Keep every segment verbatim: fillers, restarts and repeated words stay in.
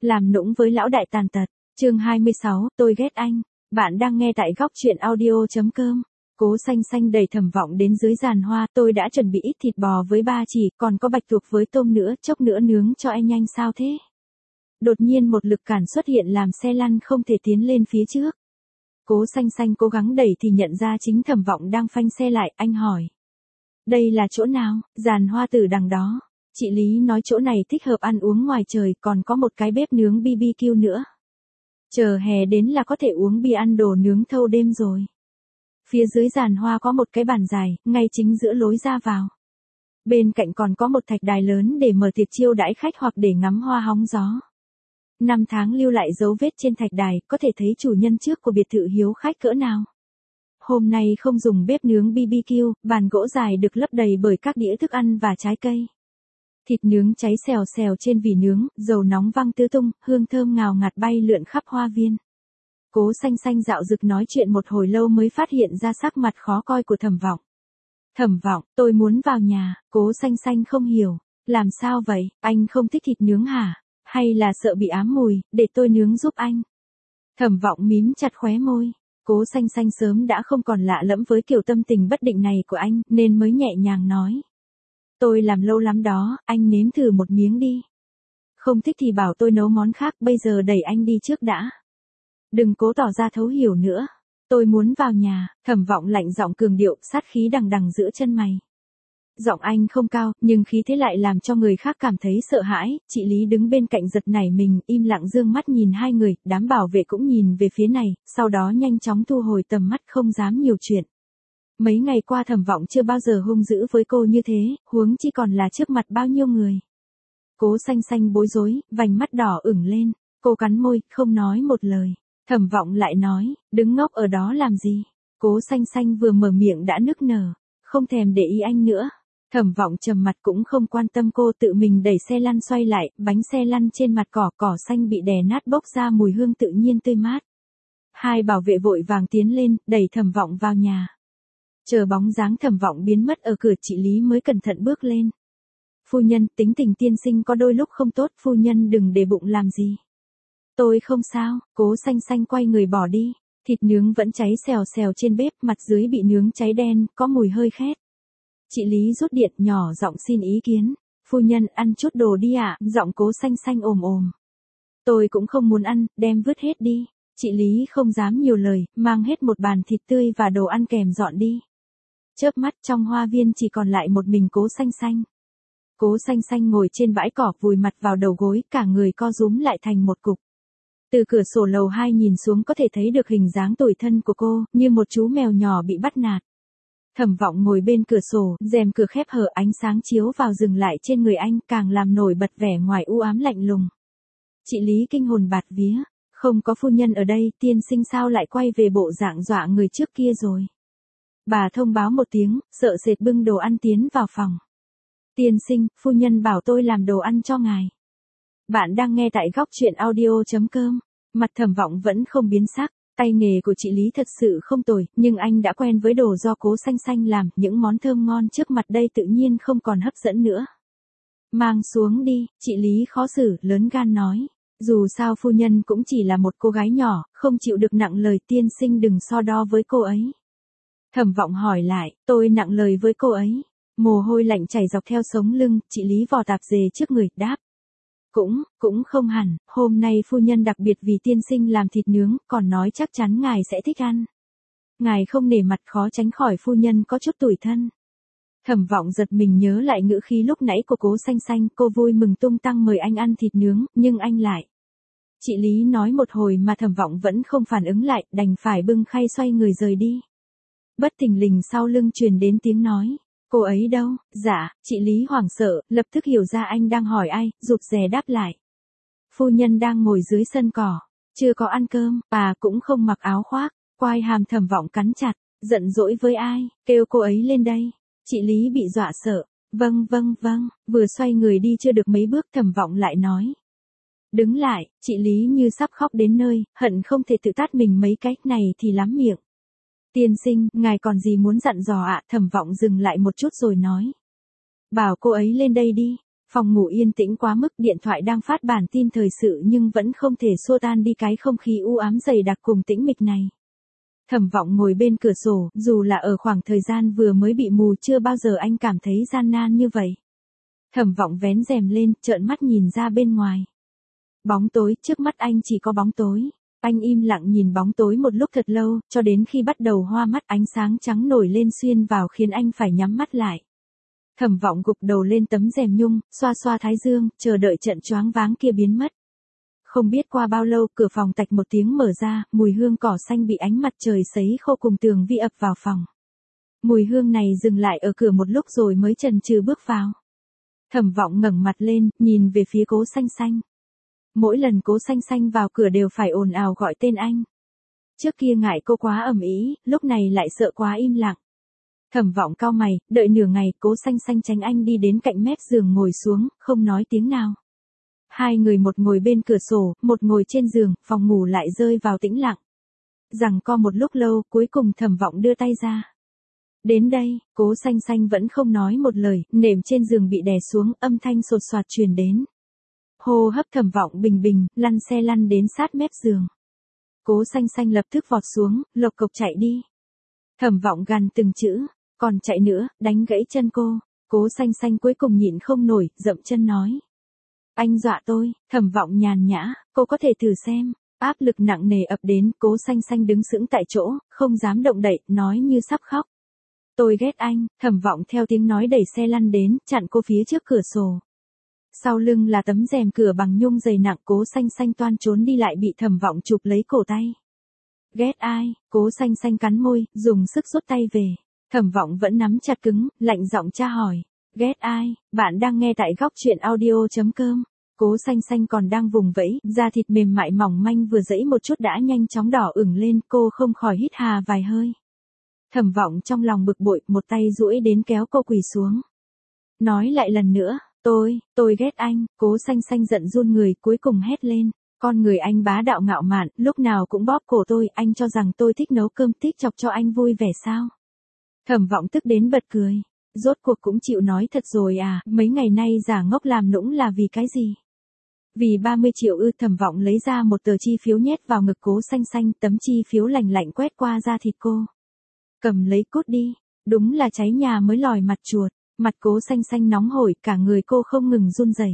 Làm nũng với lão đại tàn tật. Chương hai mươi sáu, tôi ghét anh. Bạn đang nghe tại góc truyện audio chấm com. Cố Xanh Xanh đẩy Thẩm Vọng đến dưới giàn hoa, tôi đã chuẩn bị ít thịt bò với ba chỉ, còn có bạch tuộc với tôm nữa, chốc nữa nướng cho anh nhanh sao thế? Đột nhiên một lực cản xuất hiện làm xe lăn không thể tiến lên phía trước. Cố Xanh Xanh cố gắng đẩy thì nhận ra chính Thẩm Vọng đang phanh xe lại, anh hỏi. Đây là chỗ nào? Giàn hoa từ đằng đó. Chị Lý nói chỗ này thích hợp ăn uống ngoài trời, còn có một cái bếp nướng bê bê kiu nữa. Chờ hè đến là có thể uống bia ăn đồ nướng thâu đêm rồi. Phía dưới giàn hoa có một cái bàn dài, ngay chính giữa lối ra vào. Bên cạnh còn có một thạch đài lớn để mở tiệc chiêu đãi khách hoặc để ngắm hoa hóng gió. Năm tháng lưu lại dấu vết trên thạch đài, có thể thấy chủ nhân trước của biệt thự hiếu khách cỡ nào. Hôm nay không dùng bếp nướng bê bê kiu, bàn gỗ dài được lấp đầy bởi các đĩa thức ăn và trái cây. Thịt nướng cháy xèo xèo trên vỉ nướng, dầu nóng văng tứ tung, hương thơm ngào ngạt bay lượn khắp hoa viên. Cố Xanh Xanh dạo dực nói chuyện một hồi lâu mới phát hiện ra sắc mặt khó coi của Thẩm Vọng. Thẩm Vọng, tôi muốn vào nhà. Cố Xanh Xanh không hiểu. Làm sao vậy, anh không thích thịt nướng hả? Hay là sợ bị ám mùi, để tôi nướng giúp anh? Thẩm Vọng mím chặt khóe môi. Cố Xanh Xanh sớm đã không còn lạ lẫm với kiểu tâm tình bất định này của anh, nên mới nhẹ nhàng nói. Tôi làm lâu lắm đó, anh nếm thử một miếng đi. Không thích thì bảo tôi nấu món khác, bây giờ đẩy anh đi trước đã. Đừng cố tỏ ra thấu hiểu nữa. Tôi muốn vào nhà. Thẩm Vọng lạnh giọng cường điệu, sát khí đằng đằng giữa chân mày. Giọng anh không cao, nhưng khí thế lại làm cho người khác cảm thấy sợ hãi. Chị Lý đứng bên cạnh giật nảy mình, im lặng dương mắt nhìn hai người, đám bảo vệ cũng nhìn về phía này, sau đó nhanh chóng thu hồi tầm mắt không dám nhiều chuyện. Mấy ngày qua Thẩm Vọng chưa bao giờ hung dữ với cô như thế, huống chi còn là trước mặt bao nhiêu người. Cố Xanh Xanh bối rối, vành mắt đỏ ửng lên, cô cắn môi, không nói một lời. Thẩm Vọng lại nói, đứng ngốc ở đó làm gì? Cố Xanh Xanh vừa mở miệng đã nức nở, không thèm để ý anh nữa. Thẩm Vọng trầm mặt cũng không quan tâm cô, tự mình đẩy xe lăn xoay lại, bánh xe lăn trên mặt cỏ, cỏ xanh bị đè nát bốc ra mùi hương tự nhiên tươi mát. Hai bảo vệ vội vàng tiến lên, đẩy Thẩm Vọng vào nhà. Chờ bóng dáng Thẩm Vọng biến mất ở cửa, chị Lý mới cẩn thận bước lên. Phu nhân, tính tình tiên sinh có đôi lúc không tốt, phu nhân đừng để bụng làm gì. Tôi không sao. Cố Xanh Xanh quay người bỏ đi. Thịt nướng vẫn cháy xèo xèo trên bếp, mặt dưới bị nướng cháy đen, có mùi hơi khét. Chị Lý rút điện, nhỏ giọng xin ý kiến. Phu nhân, ăn chút đồ đi ạ. Giọng Cố Xanh Xanh ồm ồm. Tôi cũng không muốn ăn, đem vứt hết đi. Chị Lý không dám nhiều lời, mang hết một bàn thịt tươi và đồ ăn kèm dọn đi. Chớp mắt trong hoa viên chỉ còn lại một mình Cố Xanh Xanh. Cố Xanh Xanh ngồi trên bãi cỏ vùi mặt vào đầu gối, cả người co rúm lại thành một cục. Từ cửa sổ lầu hai nhìn xuống có thể thấy được hình dáng tủi thân của cô, như một chú mèo nhỏ bị bắt nạt. Thẩm Vọng ngồi bên cửa sổ, rèm cửa khép hở, ánh sáng chiếu vào dừng lại trên người anh, càng làm nổi bật vẻ ngoài u ám lạnh lùng. Chị Lý kinh hồn bạt vía, không có phu nhân ở đây, tiên sinh sao lại quay về bộ dạng dọa người trước kia rồi. Bà thông báo một tiếng, sợ sệt bưng đồ ăn tiến vào phòng. Tiên sinh, phu nhân bảo tôi làm đồ ăn cho ngài. Bạn đang nghe tại góc truyện audio chấm com. Mặt Thẩm Vọng vẫn không biến sắc, tay nghề của chị Lý thật sự không tồi, nhưng anh đã quen với đồ do Cố Xanh Xanh làm, những món thơm ngon trước mặt đây tự nhiên không còn hấp dẫn nữa. Mang xuống đi, chị Lý khó xử, lớn gan nói. Dù sao phu nhân cũng chỉ là một cô gái nhỏ, không chịu được nặng lời, tiên sinh đừng so đo với cô ấy. Thẩm Vọng hỏi lại, tôi nặng lời với cô ấy. Mồ hôi lạnh chảy dọc theo sống lưng, chị Lý vò tạp dề trước người, đáp. Cũng, cũng không hẳn, hôm nay phu nhân đặc biệt vì tiên sinh làm thịt nướng, còn nói chắc chắn ngài sẽ thích ăn. Ngài không nể mặt khó tránh khỏi phu nhân có chút tủi thân. Thẩm Vọng giật mình nhớ lại ngữ khí lúc nãy của Cố Xanh Xanh, cô vui mừng tung tăng mời anh ăn thịt nướng, nhưng anh lại. Chị Lý nói một hồi mà Thẩm Vọng vẫn không phản ứng lại, đành phải bưng khay xoay người rời đi. Bất thình lình sau lưng truyền đến tiếng nói. Cô ấy đâu? Dạ, chị Lý hoảng sợ, lập tức hiểu ra anh đang hỏi ai, rụt rè đáp lại. Phu nhân đang ngồi dưới sân cỏ, chưa có ăn cơm, bà cũng không mặc áo khoác, quai hàm Thẩm Vọng cắn chặt, giận dỗi với ai, kêu cô ấy lên đây. Chị Lý bị dọa sợ, vâng vâng vâng, vừa xoay người đi chưa được mấy bước Thẩm Vọng lại nói. Đứng lại, chị Lý như sắp khóc đến nơi, hận không thể tự tát mình mấy cái này thì lắm miệng. Tiên sinh, ngài còn gì muốn dặn dò ạ? Thẩm Vọng dừng lại một chút rồi nói. Bảo cô ấy lên đây đi. Phòng ngủ yên tĩnh quá mức, điện thoại đang phát bản tin thời sự nhưng vẫn không thể xua tan đi cái không khí u ám dày đặc cùng tĩnh mịch này. Thẩm Vọng ngồi bên cửa sổ, dù là ở khoảng thời gian vừa mới bị mù chưa bao giờ anh cảm thấy gian nan như vậy. Thẩm Vọng vén rèm lên, trợn mắt nhìn ra bên ngoài. Bóng tối, trước mắt anh chỉ có bóng tối. Anh im lặng nhìn bóng tối một lúc thật lâu, cho đến khi bắt đầu hoa mắt, ánh sáng trắng nổi lên xuyên vào khiến anh phải nhắm mắt lại. Thẩm Vọng gục đầu lên tấm rèm nhung, xoa xoa thái dương, chờ đợi trận choáng váng kia biến mất. Không biết qua bao lâu, cửa phòng tạch một tiếng mở ra, mùi hương cỏ xanh bị ánh mặt trời sấy khô cùng tường vi ập vào phòng. Mùi hương này dừng lại ở cửa một lúc rồi mới chần chừ bước vào. Thẩm Vọng ngẩng mặt lên, nhìn về phía Cố Xanh Xanh. Mỗi lần Cố Xanh Xanh vào cửa đều phải ồn ào gọi tên anh. Trước kia ngại cô quá ầm ĩ, lúc này lại sợ quá im lặng. Thẩm Vọng cau mày, đợi nửa ngày, Cố Xanh Xanh tránh anh đi đến cạnh mép giường ngồi xuống, không nói tiếng nào. Hai người một ngồi bên cửa sổ, một ngồi trên giường, phòng ngủ lại rơi vào tĩnh lặng. Giằng co một lúc lâu, cuối cùng Thẩm Vọng đưa tay ra. Đến đây, Cố Xanh Xanh vẫn không nói một lời, nệm trên giường bị đè xuống, âm thanh sột soạt truyền đến. Hô hấp Thẩm Vọng bình bình, lăn xe lăn đến sát mép giường. Cố Xanh Xanh lập tức vọt xuống, lộc cộc chạy đi. Thẩm Vọng gằn từng chữ, còn chạy nữa, đánh gãy chân cô. Cố Xanh Xanh cuối cùng nhịn không nổi, dậm chân nói. Anh dọa tôi. Thẩm Vọng nhàn nhã, cô có thể thử xem. Áp lực nặng nề ập đến, Cố Xanh Xanh đứng sững tại chỗ, không dám động đậy, nói như sắp khóc. Tôi ghét anh. Thẩm Vọng theo tiếng nói đẩy xe lăn đến, chặn cô phía trước cửa sổ. Sau lưng là tấm rèm cửa bằng nhung dày nặng, Cố Xanh Xanh toan trốn đi lại bị Thẩm Vọng chụp lấy cổ tay. Ghét ai? Cố Xanh Xanh cắn môi, dùng sức rút tay về. Thẩm Vọng vẫn nắm chặt cứng, lạnh giọng tra hỏi. Ghét ai? Bạn đang nghe tại góc truyện audio chấm com. Cố Xanh Xanh còn đang vùng vẫy, da thịt mềm mại mỏng manh vừa dẫy một chút đã nhanh chóng đỏ ửng lên, cô không khỏi hít hà vài hơi. Thẩm Vọng trong lòng bực bội, một tay duỗi đến kéo cô quỳ xuống. Nói lại lần nữa, tôi, tôi ghét anh. Cố Xanh Xanh giận run người, cuối cùng hét lên. Con người anh bá đạo ngạo mạn, lúc nào cũng bóp cổ tôi, anh cho rằng tôi thích nấu cơm thích chọc cho anh vui vẻ sao? Thẩm Vọng tức đến bật cười. Rốt cuộc cũng chịu nói thật rồi à, mấy ngày nay giả ngốc làm nũng là vì cái gì? Vì ba mươi triệu ư? Thẩm Vọng lấy ra một tờ chi phiếu nhét vào ngực Cố Xanh Xanh, tấm chi phiếu lành lạnh quét qua da thịt cô. Cầm lấy cút đi, đúng là cháy nhà mới lòi mặt chuột. Mặt Cố Xanh Xanh nóng hổi, cả người cô không ngừng run rẩy.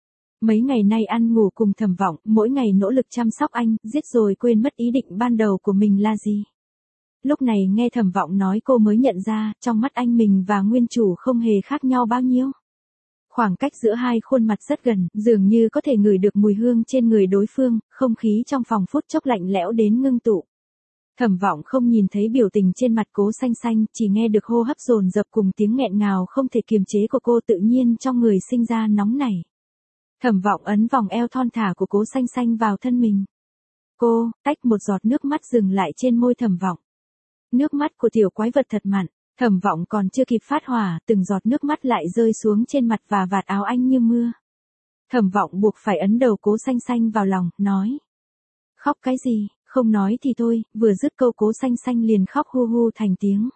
Mấy ngày nay ăn ngủ cùng Thẩm Vọng, mỗi ngày nỗ lực chăm sóc anh, giết rồi quên mất ý định ban đầu của mình là gì. Lúc này nghe Thẩm Vọng nói cô mới nhận ra, trong mắt anh mình và nguyên chủ không hề khác nhau bao nhiêu. Khoảng cách giữa hai khuôn mặt rất gần, dường như có thể ngửi được mùi hương trên người đối phương, không khí trong phòng phút chốc lạnh lẽo đến ngưng tụ. Thẩm Vọng không nhìn thấy biểu tình trên mặt Cố Xanh Xanh, chỉ nghe được hô hấp dồn dập cùng tiếng nghẹn ngào không thể kiềm chế của cô, tự nhiên trong người sinh ra nóng nảy. Thẩm Vọng ấn vòng eo thon thả của Cố Xanh Xanh vào thân mình. Cô, tách một giọt nước mắt dừng lại trên môi Thẩm Vọng. Nước mắt của tiểu quái vật thật mặn. Thẩm Vọng còn chưa kịp phát hỏa, từng giọt nước mắt lại rơi xuống trên mặt và vạt áo anh như mưa. Thẩm Vọng buộc phải ấn đầu Cố Xanh Xanh vào lòng, nói. Khóc cái gì, không nói thì thôi. Vừa dứt câu Cố Xanh Xanh liền khóc hu hu thành tiếng.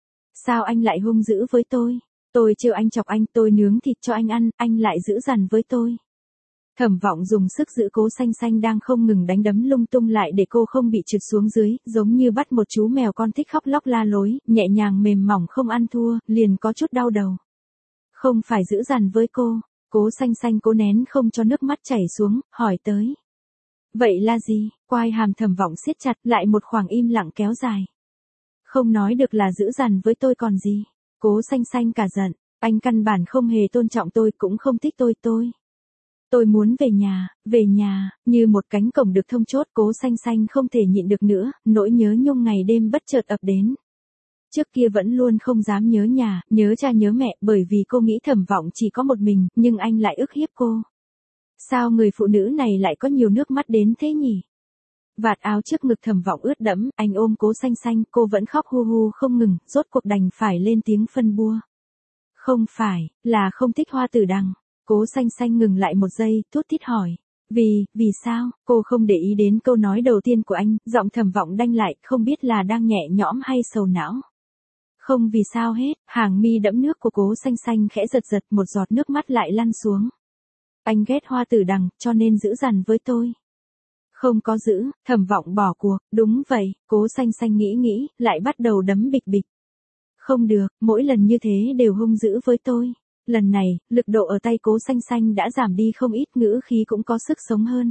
Sao anh lại hung dữ với tôi? Tôi trêu anh chọc anh, tôi nướng thịt cho anh ăn, anh lại dữ dằn với tôi. Thẩm Vọng dùng sức giữ Cố Xanh Xanh đang không ngừng đánh đấm lung tung lại để cô không bị trượt xuống dưới, giống như bắt một chú mèo con thích khóc lóc la lối, nhẹ nhàng mềm mỏng không ăn thua, liền có chút đau đầu. Không phải dữ dằn với cô. Cố Xanh Xanh cố nén không cho nước mắt chảy xuống, hỏi tới. Vậy là gì? Quai hàm Thẩm Vọng siết chặt, lại một khoảng im lặng kéo dài. Không nói được là dữ dằn với tôi còn gì. Cố Xanh Xanh cả giận, anh căn bản không hề tôn trọng tôi, cũng không thích tôi tôi. Tôi muốn về nhà, về nhà. Như một cánh cổng được thông chốt, Cố Xanh Xanh không thể nhịn được nữa, nỗi nhớ nhung ngày đêm bất chợt ập đến. Trước kia vẫn luôn không dám nhớ nhà, nhớ cha nhớ mẹ, bởi vì cô nghĩ Thẩm Vọng chỉ có một mình, nhưng anh lại ức hiếp cô. Sao người phụ nữ này lại có nhiều nước mắt đến thế nhỉ? Vạt áo trước ngực Thẩm Vọng ướt đẫm, anh ôm Cố Xanh Xanh, cô vẫn khóc hu hu không ngừng, rốt cuộc đành phải lên tiếng phân bua. Không phải, là không thích Hoa Tử Đằng. Cố Xanh Xanh ngừng lại một giây, thút thít hỏi. Vì, vì sao? Cô không để ý đến câu nói đầu tiên của anh, giọng Thẩm Vọng đanh lại, không biết là đang nhẹ nhõm hay sầu não. Không vì sao hết, hàng mi đẫm nước của Cố Xanh Xanh khẽ giật giật, một giọt nước mắt lại lăn xuống. Anh ghét Hoa Tử Đằng, cho nên giữ dằn với tôi. Không có giữ, Thẩm Vọng bỏ cuộc, đúng vậy, Cố Xanh Xanh nghĩ nghĩ, lại bắt đầu đấm bịch bịch. Không được, mỗi lần như thế đều hung dữ với tôi. Lần này, lực độ ở tay Cố Xanh Xanh đã giảm đi không ít, ngữ khí cũng có sức sống hơn.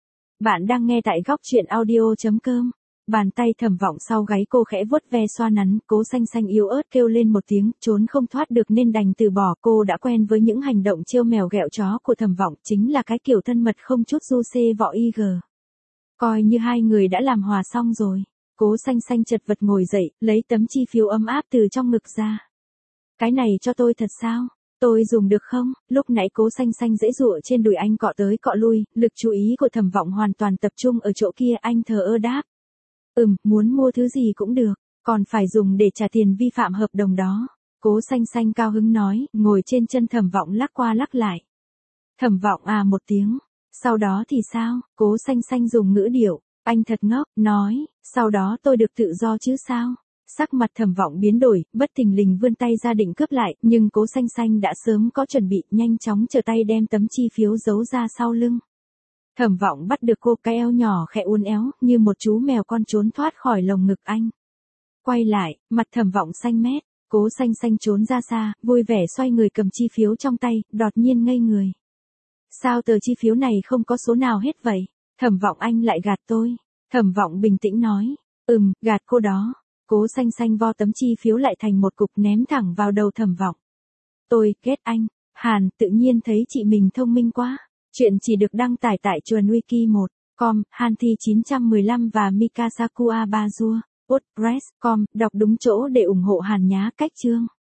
Bạn đang nghe tại góc truyện audio chấm com. Bàn tay Thẩm Vọng sau gáy cô khẽ vuốt ve xoa nắn, Cố Xanh Xanh yếu ớt kêu lên một tiếng, trốn không thoát được nên đành từ bỏ. Cô đã quen với những hành động trêu mèo ghẹo chó của Thẩm Vọng, chính là cái kiểu thân mật không chút du xê võ y gờ. Coi như hai người đã làm hòa xong rồi. Cố Xanh Xanh chật vật ngồi dậy, lấy tấm chi phiếu ấm áp từ trong ngực ra. Cái này cho tôi thật sao? Tôi dùng được không? Lúc nãy Cố Xanh Xanh dễ dụa trên đùi anh cọ tới cọ lui, lực chú ý của Thẩm Vọng hoàn toàn tập trung ở chỗ kia, anh thờ ơ đáp. Ừm, muốn mua thứ gì cũng được, còn phải dùng để trả tiền vi phạm hợp đồng đó. Cố Xanh Xanh cao hứng nói, ngồi trên chân Thẩm Vọng lắc qua lắc lại. Thẩm Vọng à một tiếng, sau đó thì sao? Cố Xanh Xanh dùng ngữ điệu, anh thật ngốc, nói, sau đó tôi được tự do chứ sao? Sắc mặt Thẩm Vọng biến đổi, bất thình lình vươn tay ra định cướp lại, nhưng Cố Xanh Xanh đã sớm có chuẩn bị, nhanh chóng trở tay đem tấm chi phiếu giấu ra sau lưng. Thẩm Vọng bắt được cô, cái eo nhỏ khẽ uốn éo, như một chú mèo con trốn thoát khỏi lồng ngực anh. Quay lại, mặt Thẩm Vọng xanh mét, Cố Xanh Xanh trốn ra xa, vui vẻ xoay người cầm chi phiếu trong tay, đột nhiên ngây người. Sao tờ chi phiếu này không có số nào hết vậy? Thẩm Vọng anh lại gạt tôi. Thẩm Vọng bình tĩnh nói, ừm, gạt cô đó. Cố Xanh Xanh vo tấm chi phiếu lại thành một cục ném thẳng vào đầu Thẩm Vọng. Tôi ghét anh. Hàn tự nhiên thấy chị mình thông minh quá. Chuyện chỉ được đăng tải tại chuồn wiki một chấm com, Hanthi chín một lăm và Mikasakua Bazua, WordPress chấm com, đọc đúng chỗ để ủng hộ Hàn nhá. Cách chương.